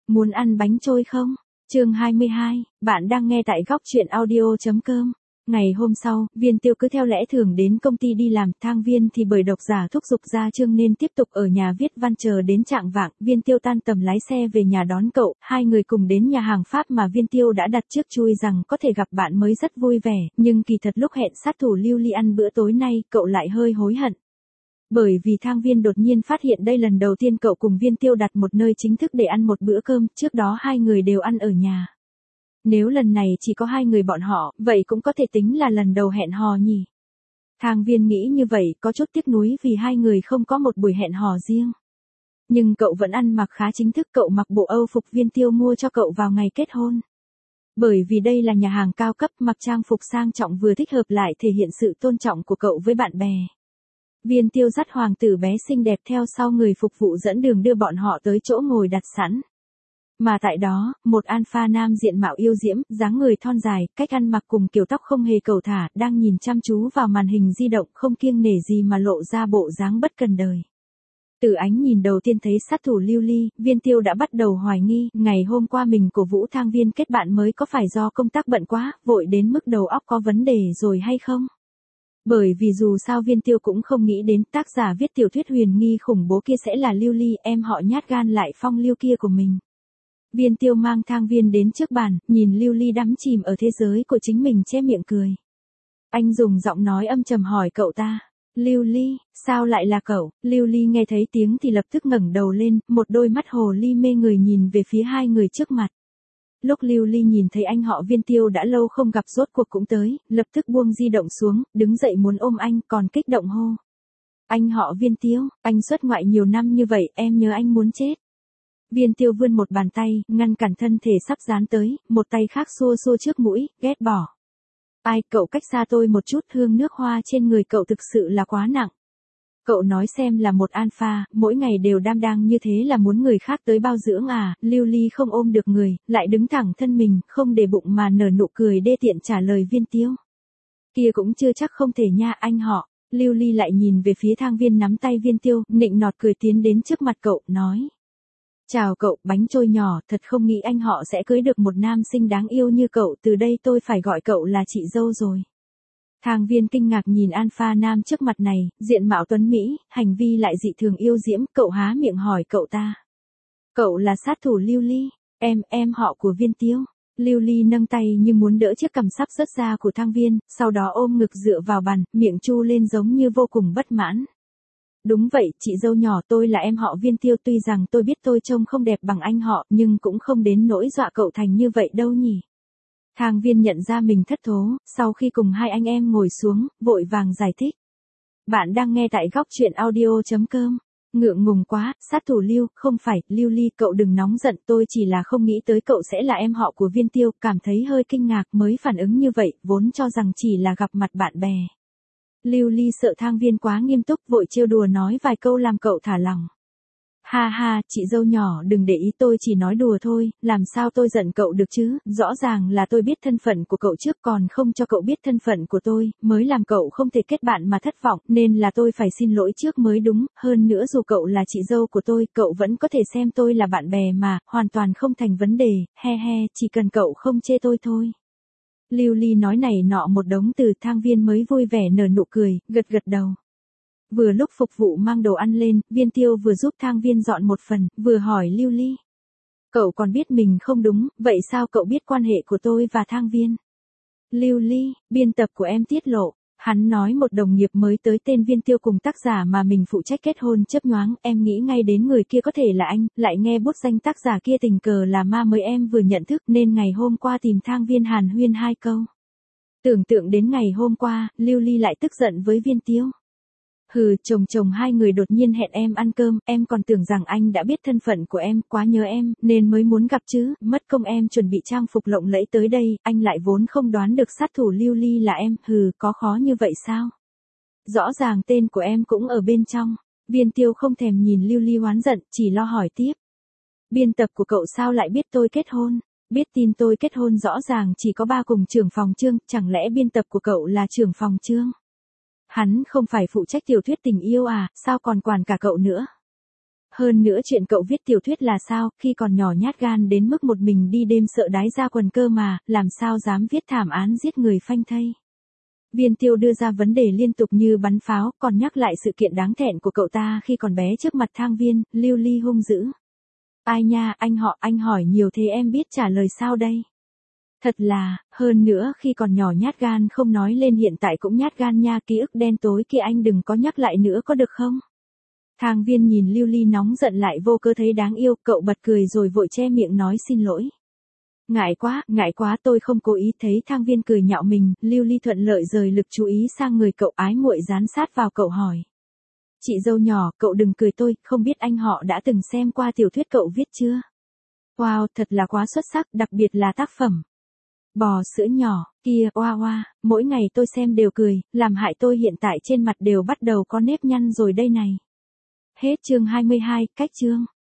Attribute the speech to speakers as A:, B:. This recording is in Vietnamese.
A: Muốn ăn bánh trôi không? Chương 22, bạn đang nghe tại góc truyện audio.com. Ngày hôm sau, Viên Tiêu cứ theo lẽ thường đến công ty đi làm, Thang Viên thì bởi độc giả thúc giục ra chương nên tiếp tục ở nhà viết văn chờ đến trạng vạng. Viên Tiêu tan tầm lái xe về nhà đón cậu, hai người cùng đến nhà hàng Pháp mà Viên Tiêu đã đặt trước chui rằng có thể gặp bạn mới rất vui vẻ, nhưng kỳ thật lúc hẹn sát thủ Lưu Ly ăn bữa tối nay, cậu lại hơi hối hận. Bởi vì Thang Viên đột nhiên phát hiện đây lần đầu tiên cậu cùng Viên Tiêu đặt một nơi chính thức để ăn một bữa cơm, trước đó hai người đều ăn ở nhà. Nếu lần này chỉ có hai người bọn họ, vậy cũng có thể tính là lần đầu hẹn hò nhỉ. Thang Viên nghĩ như vậy, có chút tiếc nuối vì hai người không có một buổi hẹn hò riêng. Nhưng cậu vẫn ăn mặc khá chính thức, cậu mặc bộ Âu phục Viên Tiêu mua cho cậu vào ngày kết hôn. Bởi vì đây là nhà hàng cao cấp, mặc trang phục sang trọng vừa thích hợp lại thể hiện sự tôn trọng của cậu với bạn bè. Viên Tiêu dắt hoàng tử bé xinh đẹp theo sau, người phục vụ dẫn đường đưa bọn họ tới chỗ ngồi đặt sẵn. Mà tại đó, một alpha nam diện mạo yêu diễm, dáng người thon dài, cách ăn mặc cùng kiểu tóc không hề cầu thả, đang nhìn chăm chú vào màn hình di động, không kiêng nể gì mà lộ ra bộ dáng bất cần đời. Từ ánh nhìn đầu tiên thấy sát thủ Lưu Ly, Viên Tiêu đã bắt đầu hoài nghi, ngày hôm qua mình cổ vũ Thang Viên kết bạn mới có phải do công tác bận quá, vội đến mức đầu óc có vấn đề rồi hay không? Bởi vì dù sao Viên Tiêu cũng không nghĩ đến tác giả viết tiểu thuyết huyền nghi khủng bố kia sẽ là Lưu Ly, em họ nhát gan lại phong lưu kia của mình. Viên Tiêu mang Thang Viên đến trước bàn, nhìn Lưu Ly đắm chìm ở thế giới của chính mình, che miệng cười. Anh dùng giọng nói âm trầm hỏi cậu ta, Lưu Ly, sao lại là cậu? Lưu Ly nghe thấy tiếng thì lập tức ngẩng đầu lên, một đôi mắt hồ ly mê người nhìn về phía hai người trước mặt. Lúc Lưu Ly nhìn thấy anh họ Viên Tiêu đã lâu không gặp rốt cuộc cũng tới, lập tức buông di động xuống, đứng dậy muốn ôm anh, còn kích động hô. Anh họ Viên Tiêu, anh xuất ngoại nhiều năm như vậy, em nhớ anh muốn chết. Viên Tiêu vươn một bàn tay, ngăn cản thân thể sắp dán tới, một tay khác xua xua trước mũi, ghét bỏ. Ai, cậu cách xa tôi một chút, hương nước hoa trên người cậu thực sự là quá nặng. Cậu nói xem, là một alpha, mỗi ngày đều đam đang như thế là muốn người khác tới bao dưỡng à? Lưu Ly không ôm được người, lại đứng thẳng thân mình, không để bụng mà nở nụ cười đê tiện trả lời Viên Tiêu. Kia cũng chưa chắc không thể nha anh họ. Lưu Ly lại nhìn về phía Thang Viên nắm tay Viên Tiêu, nịnh nọt cười tiến đến trước mặt cậu, nói. Chào cậu, bánh trôi nhỏ, thật không nghĩ anh họ sẽ cưới được một nam sinh đáng yêu như cậu, từ đây tôi phải gọi cậu là chị dâu rồi. Thang Viên kinh ngạc nhìn alpha nam trước mặt này, diện mạo tuấn Mỹ, hành vi lại dị thường yêu diễm, cậu há miệng hỏi cậu ta. Cậu là sát thủ Lưu Ly, em họ của Viên Tiêu. Lưu Ly nâng tay như muốn đỡ chiếc cằm sắp rớt ra của Thang Viên, sau đó ôm ngực dựa vào bàn, miệng chu lên giống như vô cùng bất mãn. Đúng vậy, chị dâu nhỏ, tôi là em họ Viên Tiêu, tuy rằng tôi biết tôi trông không đẹp bằng anh họ, nhưng cũng không đến nỗi dọa cậu thành như vậy đâu nhỉ. Thang Viên nhận ra mình thất thố, sau khi cùng hai anh em ngồi xuống, vội vàng giải thích. Bạn đang nghe tại góc truyện audio.com. Ngượng ngùng quá, sát thủ Lưu, không phải, Lưu Ly, cậu đừng nóng giận, tôi chỉ là không nghĩ tới cậu sẽ là em họ của Viên Tiêu, cảm thấy hơi kinh ngạc mới phản ứng như vậy, vốn cho rằng chỉ là gặp mặt bạn bè. Lưu Ly sợ Thang Viên quá nghiêm túc, vội trêu đùa nói vài câu làm cậu thả lỏng. Ha ha, chị dâu nhỏ đừng để ý, tôi chỉ nói đùa thôi, làm sao tôi giận cậu được chứ, rõ ràng là tôi biết thân phận của cậu trước, còn không cho cậu biết thân phận của tôi, mới làm cậu không thể kết bạn mà thất vọng, nên là tôi phải xin lỗi trước mới đúng, hơn nữa dù cậu là chị dâu của tôi, cậu vẫn có thể xem tôi là bạn bè mà, hoàn toàn không thành vấn đề, he he, chỉ cần cậu không chê tôi thôi. Lưu Ly nói này nọ một đống từ, Thang Viên mới vui vẻ nở nụ cười, gật gật đầu. Vừa lúc phục vụ mang đồ ăn lên, Viên Tiêu vừa giúp Thang Viên dọn một phần, vừa hỏi Lưu Ly. Cậu còn biết mình không đúng, vậy sao cậu biết quan hệ của tôi và Thang Viên? Lưu Ly, biên tập của em tiết lộ. Hắn nói một đồng nghiệp mới tới tên Viên Tiêu cùng tác giả mà mình phụ trách kết hôn chớp nhoáng, em nghĩ ngay đến người kia có thể là anh, lại nghe bút danh tác giả kia tình cờ là ma mới em vừa nhận thức, nên ngày hôm qua tìm Thang Viên hàn huyên hai câu. Tưởng tượng đến ngày hôm qua, Lưu Ly lại tức giận với Viên Tiêu. Hừ, chồng hai người đột nhiên hẹn em ăn cơm, em còn tưởng rằng anh đã biết thân phận của em, quá nhớ em, nên mới muốn gặp chứ, mất công em chuẩn bị trang phục lộng lẫy tới đây, anh lại vốn không đoán được sát thủ Lưu Ly là em, hừ, có khó như vậy sao? Rõ ràng tên của em cũng ở bên trong. Viên Tiêu không thèm nhìn Lưu Ly oán giận, chỉ lo hỏi tiếp. Biên tập của cậu sao lại biết tôi kết hôn? Biết tin tôi kết hôn rõ ràng chỉ có ba cùng trưởng phòng Trương, chẳng lẽ biên tập của cậu là trưởng phòng Trương? Hắn không phải phụ trách tiểu thuyết tình yêu à, sao còn quản cả cậu nữa? Hơn nữa chuyện cậu viết tiểu thuyết là sao, khi còn nhỏ nhát gan đến mức một mình đi đêm sợ đái ra quần cơ mà, làm sao dám viết thảm án giết người phanh thây. Viên Tiêu đưa ra vấn đề liên tục như bắn pháo, còn nhắc lại sự kiện đáng thẹn của cậu ta khi còn bé trước mặt Thang Viên, Lưu Ly hung dữ. Ai nha, anh hỏi nhiều thế em biết trả lời sao đây? Thật là, hơn nữa khi còn nhỏ nhát gan không nói lên hiện tại cũng nhát gan nha, ký ức đen tối kia anh đừng có nhắc lại nữa có được không? Thang Viên nhìn Lưu Ly nóng giận lại vô cớ thấy đáng yêu, cậu bật cười rồi vội che miệng nói xin lỗi. Ngại quá tôi không cố ý. Thấy Thang Viên cười nhạo mình, Lưu Ly thuận lợi rời lực chú ý sang người cậu, ái muội dán sát vào cậu hỏi. Chị dâu nhỏ, cậu đừng cười tôi, không biết anh họ đã từng xem qua tiểu thuyết cậu viết chưa? Wow, thật là quá xuất sắc, đặc biệt là tác phẩm Bò sữa nhỏ, kia, oa, mỗi ngày tôi xem đều cười, làm hại tôi hiện tại trên mặt đều bắt đầu có nếp nhăn rồi đây này. Hết chương 22, cách chương.